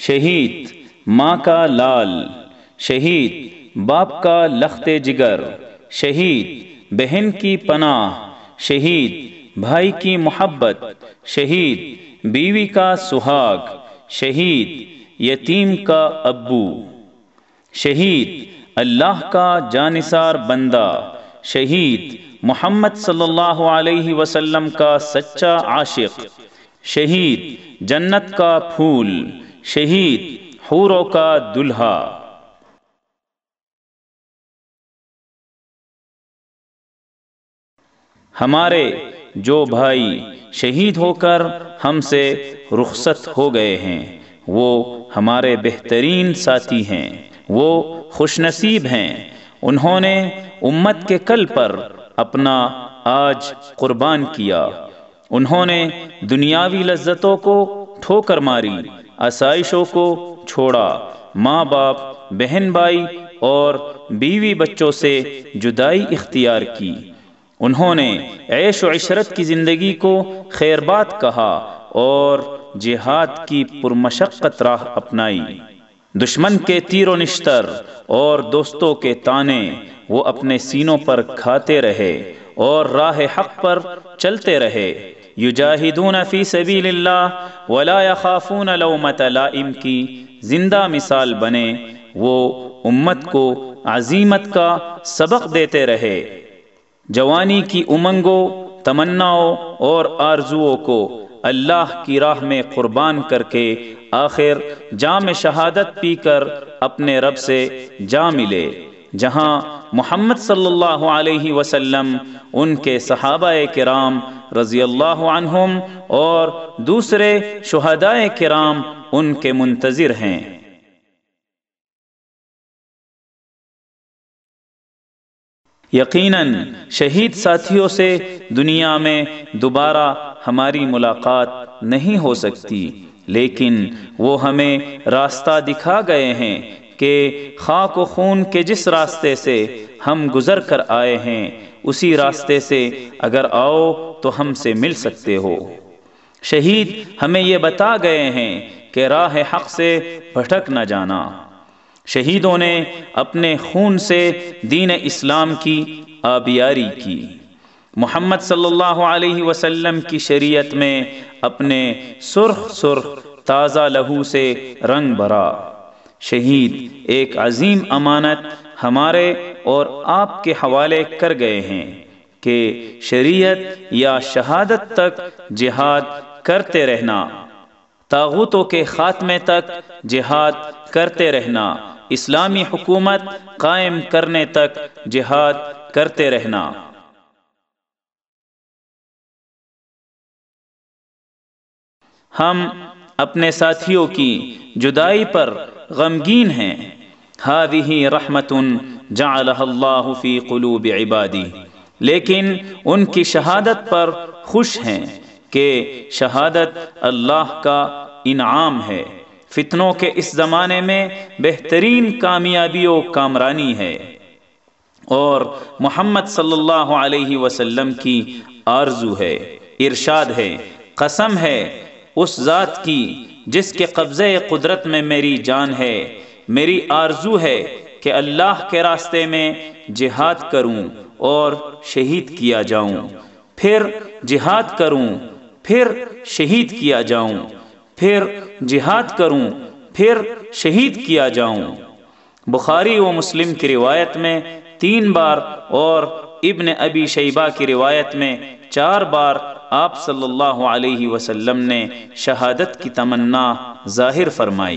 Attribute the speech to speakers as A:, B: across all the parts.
A: شہید ماں کا لال، شہید باپ کا لخت جگر، شہید بہن کی پناہ، شہید بھائی کی محبت، شہید بیوی کا سہاگ، شہید یتیم کا ابو، شہید اللہ کا جانثار بندہ، شہید محمد صلی اللہ علیہ وسلم کا سچا عاشق، شہید جنت کا پھول، شہید حوروں کا دلہا۔ ہمارے جو بھائی شہید ہو کر ہم سے رخصت ہو گئے ہیں وہ ہمارے بہترین ساتھی ہیں، وہ خوش نصیب ہیں، انہوں نے امت کے کل پر اپنا آج قربان کیا، انہوں نے دنیاوی لذتوں کو ٹھوکر ماری، آسائشوں کو چھوڑا، ماں باپ، بہن بھائی اور بیوی بچوں سے جدائی اختیار کی، انہوں نے عیش و عشرت کی زندگی کو خیرباد کہا اور جہاد کی پرمشقت راہ اپنائی، دشمن کے تیر و نشتر اور دوستوں کے طعنے وہ اپنے سینوں پر کھاتے رہے اور راہ حق پر چلتے رہے، یجاہدون فی سبیل اللہ ولا یخافون لومۃ لائم کی زندہ مثال بنے، وہ امت کو عزیمت کا سبق دیتے رہے، جوانی کی امنگوں، تمناؤں اور آرزوؤں کو اللہ کی راہ میں قربان کر کے آخر جام شہادت پی کر اپنے رب سے جا ملے، جہاں محمد صلی اللہ علیہ وسلم، ان کے صحابہ کرام رضی اللہ عنہم اور دوسرے شہداء کرام ان کے منتظر ہیں۔ یقیناً شہید ساتھیوں سے دنیا میں دوبارہ ہماری ملاقات نہیں ہو سکتی، لیکن وہ ہمیں راستہ دکھا گئے ہیں کہ خاک و خون کے جس راستے سے ہم گزر کر آئے ہیں اسی راستے سے اگر آؤ تو ہم سے مل سکتے ہو۔ شہید ہمیں یہ بتا گئے ہیں کہ راہ حق سے بھٹک نہ جانا، شہیدوں نے اپنے خون سے دین اسلام کی آبیاری کی، محمد صلی اللہ علیہ وسلم کی شریعت میں اپنے سرخ تازہ لہو سے رنگ بھرا، شہید ایک عظیم امانت ہمارے اور آپ کے حوالے کر گئے ہیں کہ شریعت یا شہادت تک جہاد کرتے رہنا، طاغوتوں کے خاتمے تک جہاد کرتے رہنا، اسلامی حکومت قائم کرنے تک جہاد کرتے رہنا۔ ہم اپنے ساتھیوں کی جدائی پر غمگین ہیں، ہذہ رحمت جعلها اللہ فی قلوب عبادہ، لیکن ان کی شہادت پر خوش ہیں کہ شہادت اللہ کا انعام ہے، فتنوں کے اس زمانے میں بہترین کامیابی و کامرانی ہے، اور محمد صلی اللہ علیہ وسلم کی آرزو ہے، ارشاد ہے، قسم ہے اس ذات کی جس کے قبضے قدرت میں میری جان ہے، میری آرزو ہے کہ اللہ کے راستے میں جہاد کروں اور شہید کیا جاؤں، پھر جہاد کروں، پھر شہید کیا جاؤں، پھر جہاد کروں، پھر شہید کیا جاؤں۔ بخاری و مسلم کی روایت میں 3 بار اور ابن ابی شیبہ کی روایت میں 4 بار آپ صلی اللہ علیہ وسلم نے شہادت کی تمنا ظاہر فرمائی۔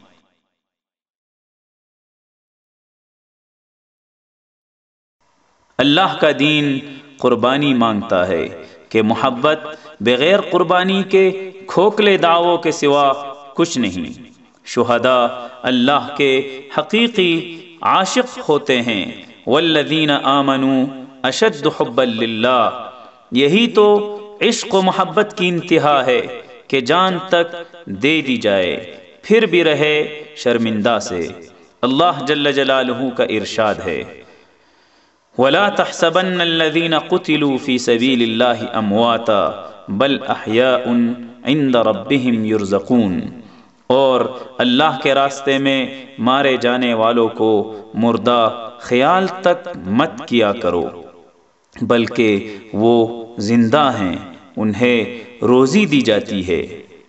A: اللہ کا دین قربانی مانگتا ہے کہ محبت بغیر قربانی کے کھوکھلے دعووں کے سوا کچھ نہیں۔ شہداء اللہ کے حقیقی عاشق ہوتے ہیں، والذین آمنوا اشد حبا للہ، یہی تو عشق و محبت کی انتہا ہے کہ جان تک دے دی جائے پھر بھی رہے شرمندہ سے۔ اللہ جل جلالہ کا ارشاد ہے، وَلَا تَحْسَبَنَّ الَّذِينَ قُتِلُوا فِي سَبِيلِ اللَّهِ أَمْوَاتًا بَلْ أَحْيَاءٌ عِندَ رَبِّهِمْ يُرْزَقُونَ، اور اللہ کے راستے میں مارے جانے والوں کو مردہ خیال تک مت کیا کرو، بلکہ وہ زندہ ہیں، انہیں روزی دی جاتی ہے۔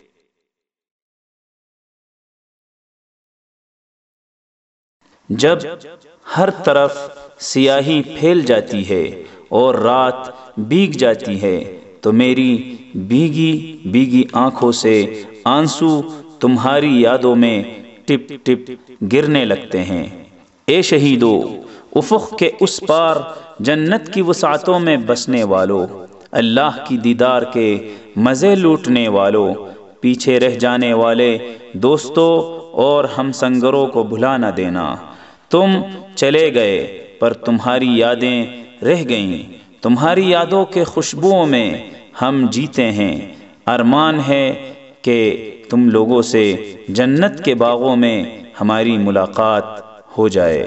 A: جب ہر طرف سیاہی پھیل جاتی ہے اور رات بھیگ جاتی ہے تو میری بھیگی بھیگی آنکھوں سے آنسو تمہاری یادوں میں ٹپ ٹپ گرنے لگتے ہیں۔ اے شہیدو، افق کے اس پار جنت کی وسعتوں میں بسنے والوں، اللہ کی دیدار کے مزے لوٹنے والوں، پیچھے رہ جانے والے دوستوں اور ہم سنگروں کو بھلا نہ دینا۔ تم چلے گئے پر تمہاری یادیں رہ گئیں، تمہاری یادوں کے خوشبوؤں میں ہم جیتے ہیں۔ ارمان ہے کہ تم لوگوں سے جنت کے باغوں میں ہماری ملاقات ہو جائے۔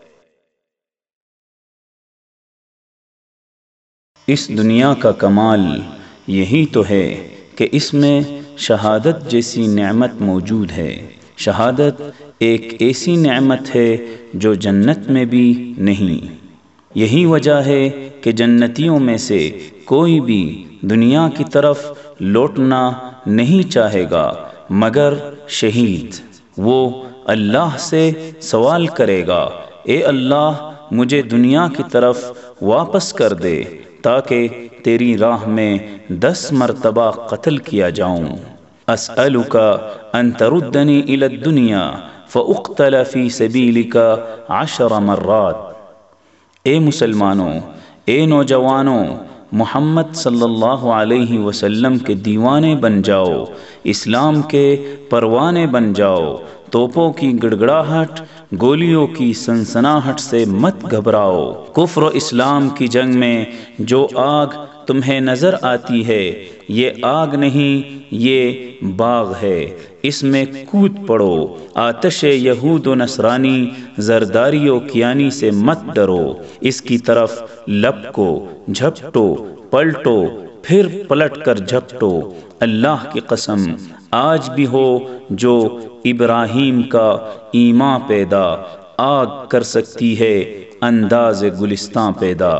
A: اس دنیا کا کمال یہی تو ہے کہ اس میں شہادت جیسی نعمت موجود ہے۔ شہادت ایک ایسی نعمت ہے جو جنت میں بھی نہیں۔ یہی وجہ ہے کہ جنتیوں میں سے کوئی بھی دنیا کی طرف لوٹنا نہیں چاہے گا مگر شہید۔ وہ اللہ سے سوال کرے گا، اے اللہ مجھے دنیا کی طرف واپس کر دے تاکہ تیری راہ میں 10 مرتبہ قتل کیا جاؤں۔ اسألک ان تردنی الی الدنیا فاقتل فی سبیلک 10 مرات۔ اے مسلمانوں، اے نوجوانوں، محمد صلی اللہ علیہ وسلم کے دیوانے بن جاؤ، اسلام کے پروانے بن جاؤ، توپوں کی گڑگڑاہٹ، گولیوں کی سنسناہٹ سے مت گھبراؤ۔ کفر و اسلام کی جنگ میں جو آگ تمہیں نظر آتی ہے یہ آگ نہیں، یہ باغ ہے، اس میں کود پڑو۔ آتش یہود و نصرانی، زرداری و کیانی سے مت ڈرو، اس کی طرف لپکو، جھپٹو، پلٹو، پھر پلٹ کر جھپٹو۔ اللہ کی قسم آج بھی ہو جو ابراہیم کا ایمان پیدا، آگ کر سکتی ہے انداز گلستان پیدا۔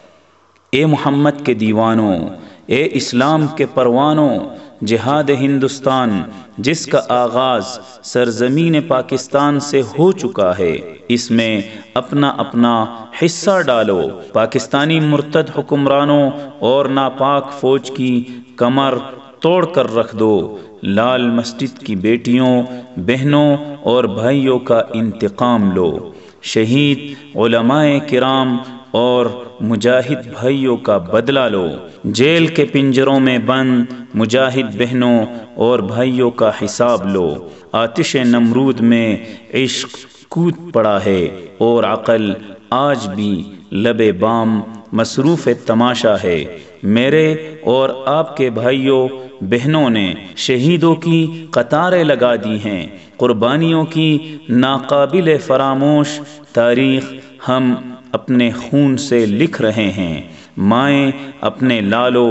A: اے محمد کے دیوانوں، اے اسلام کے پروانوں، جہاد ہندوستان جس کا آغاز سرزمین پاکستان سے ہو چکا ہے، اس میں اپنا اپنا حصہ ڈالو۔ پاکستانی مرتد حکمرانوں اور ناپاک فوج کی کمر توڑ کر رکھ دو۔ لال مسجد کی بیٹیوں، بہنوں اور بھائیوں کا انتقام لو۔ شہید علماء کرام اور مجاہد بھائیوں کا بدلہ لو۔ جیل کے پنجروں میں بند مجاہد بہنوں اور بھائیوں کا حساب لو۔ آتش نمرود میں عشق کود پڑا ہے اور عقل آج بھی لب بام مصروف تماشا ہے۔ میرے اور آپ کے بھائیوں بہنوں نے شہیدوں کی قطاریں لگا دی ہیں۔ قربانیوں کی ناقابل فراموش تاریخ ہم اپنے خون سے لکھ رہے ہیں۔ مائیں اپنے لالوں،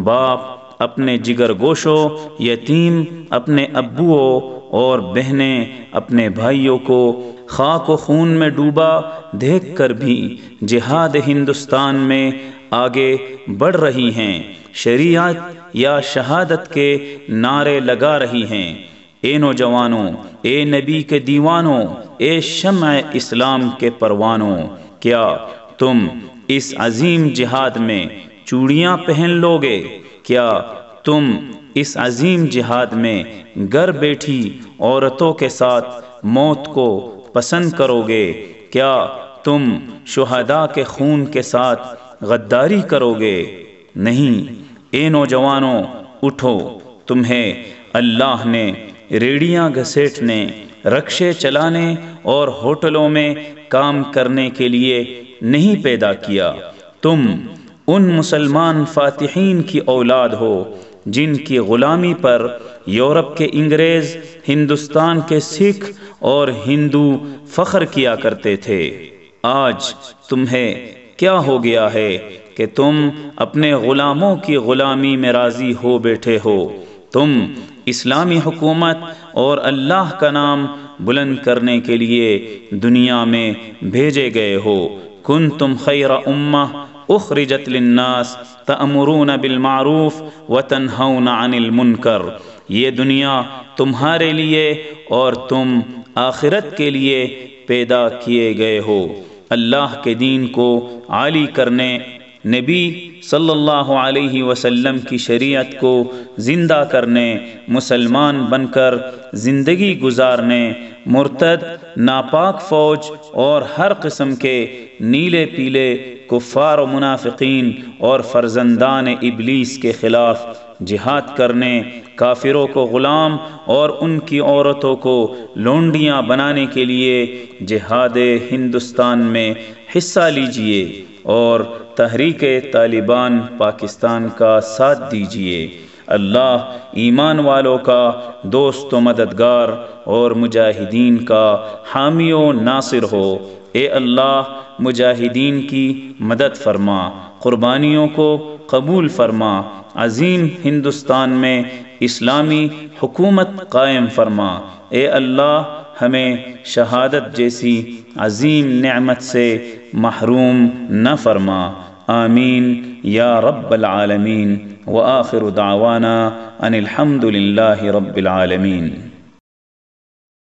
A: باپ اپنے جگر گوشوں، یتیم اپنے ابوؤں اور بہنیں اپنے بھائیوں کو خاک و خون میں ڈوبا دیکھ کر بھی جہاد ہندوستان میں آگے بڑھ رہی ہیں، شریعت یا شہادت کے نعرے لگا رہی ہیں۔ اے نوجوانوں، اے نبی کے دیوانوں، اے شمع اسلام کے پروانوں، کیا تم اس عظیم جہاد میں چوڑیاں پہن لو گے؟ کیا تم اس عظیم جہاد میں گھر بیٹھی عورتوں کے ساتھ موت کو پسند کرو گے؟ کیا تم شہداء کے خون کے ساتھ غداری کرو گے؟ نہیں۔ اے نوجوانوں اٹھو، تمہیں اللہ نے ریڑیاں گھسیٹنے، رکشے چلانے اور ہوٹلوں میں کام کرنے کے لیے نہیں پیدا کیا۔ تم ان مسلمان فاتحین کی اولاد ہو جن کی غلامی پر یورپ کے انگریز، ہندوستان کے سکھ اور ہندو فخر کیا کرتے تھے۔ آج تمہیں کیا ہو گیا ہے کہ تم اپنے غلاموں کی غلامی میں راضی ہو بیٹھے ہو؟ تم اسلامی حکومت اور اللہ کا نام بلند کرنے کے لیے دنیا میں بھیجے گئے ہو۔ کنتم خیر امہ اخرجت للناس تأمرون بالمعروف وتنہون عن المنکر، یہ دنیا تمہارے لیے اور تم آخرت کے لیے پیدا کیے گئے ہو، اللہ کے دین کو عالی کرنے، نبی صلی اللہ علیہ وسلم کی شریعت کو زندہ کرنے، مسلمان بن کر زندگی گزارنے، مرتد، ناپاک فوج اور ہر قسم کے نیلے پیلے کفار و منافقین اور فرزندان ابلیس کے خلاف جہاد کرنے، کافروں کو غلام اور ان کی عورتوں کو لونڈیاں بنانے کے لیے جہاد ہندوستان میں حصہ لیجئے اور تحریک طالبان پاکستان کا ساتھ دیجئے۔ اللہ ایمان والوں کا دوست و مددگار اور مجاہدین کا حامی و ناصر ہو۔ اے اللہ مجاہدین کی مدد فرما، قربانیوں کو قبول فرما، عظیم ہندوستان میں اسلامی حکومت قائم فرما۔ اے اللہ ہمیں شہادت جیسی عظیم نعمت سے محروم نہ فرما، آمین یا رب العالمین۔ وآخر دعوانا ان الحمد للہ رب العالمین۔